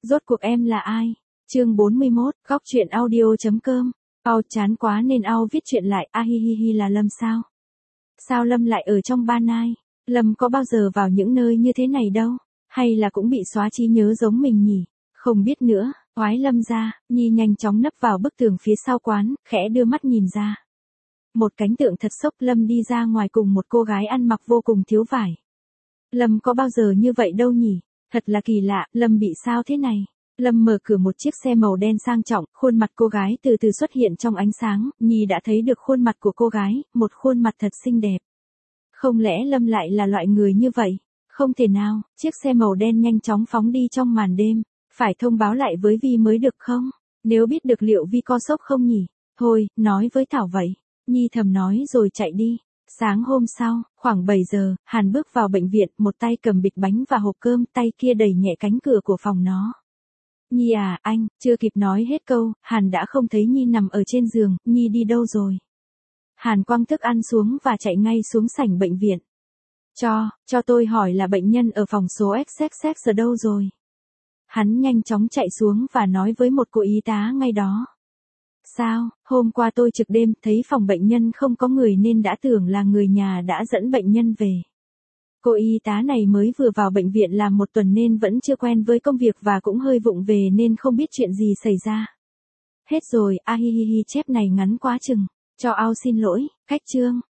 Rốt cuộc em là ai? Chương 41, góc truyện audio.com. Chán quá nên viết chuyện lại, hi là Lâm sao? Sao Lâm lại ở trong Ban Ai? Lâm có bao giờ vào những nơi như thế này đâu, hay là cũng bị xóa trí nhớ giống mình nhỉ? Không biết nữa, oái Lâm ra, Nhi nhanh chóng nấp vào bức tường phía sau quán, khẽ đưa mắt nhìn ra. Một cảnh tượng thật sốc, Lâm đi ra ngoài cùng một cô gái ăn mặc vô cùng thiếu vải. Lâm có bao giờ như vậy đâu nhỉ? Thật là kỳ lạ, Lâm bị sao thế này? Lâm mở cửa một chiếc xe màu đen sang trọng, khuôn mặt cô gái từ từ xuất hiện trong ánh sáng, Nhi đã thấy được khuôn mặt của cô gái, một khuôn mặt thật xinh đẹp. Không lẽ Lâm lại là loại người như vậy? Không thể nào, chiếc xe màu đen nhanh chóng phóng đi trong màn đêm, phải thông báo lại với Vi mới được không? Nếu biết được liệu Vi có sốc không nhỉ? Thôi, nói với Thảo vậy. Nhi thầm nói rồi chạy đi. Sáng hôm sau, khoảng 7 giờ, Hàn bước vào bệnh viện, một tay cầm bịch bánh và hộp cơm, tay kia đẩy nhẹ cánh cửa của phòng nó. Nhi à, anh, chưa kịp nói hết câu, Hàn đã không thấy Nhi nằm ở trên giường, Nhi đi đâu rồi? Hàn quăng thức ăn xuống và chạy ngay xuống sảnh bệnh viện. Cho tôi hỏi là bệnh nhân ở phòng số XXX ở đâu rồi? Hắn nhanh chóng chạy xuống và nói với một cô y tá ngay đó. Sao, hôm qua tôi trực đêm, thấy phòng bệnh nhân không có người nên đã tưởng là người nhà đã dẫn bệnh nhân về. Cô y tá này mới vừa vào bệnh viện làm 1 tuần nên vẫn chưa quen với công việc và cũng hơi vụng về nên không biết chuyện gì xảy ra. Hết rồi, chép này ngắn quá chừng. Xin lỗi, cách chương.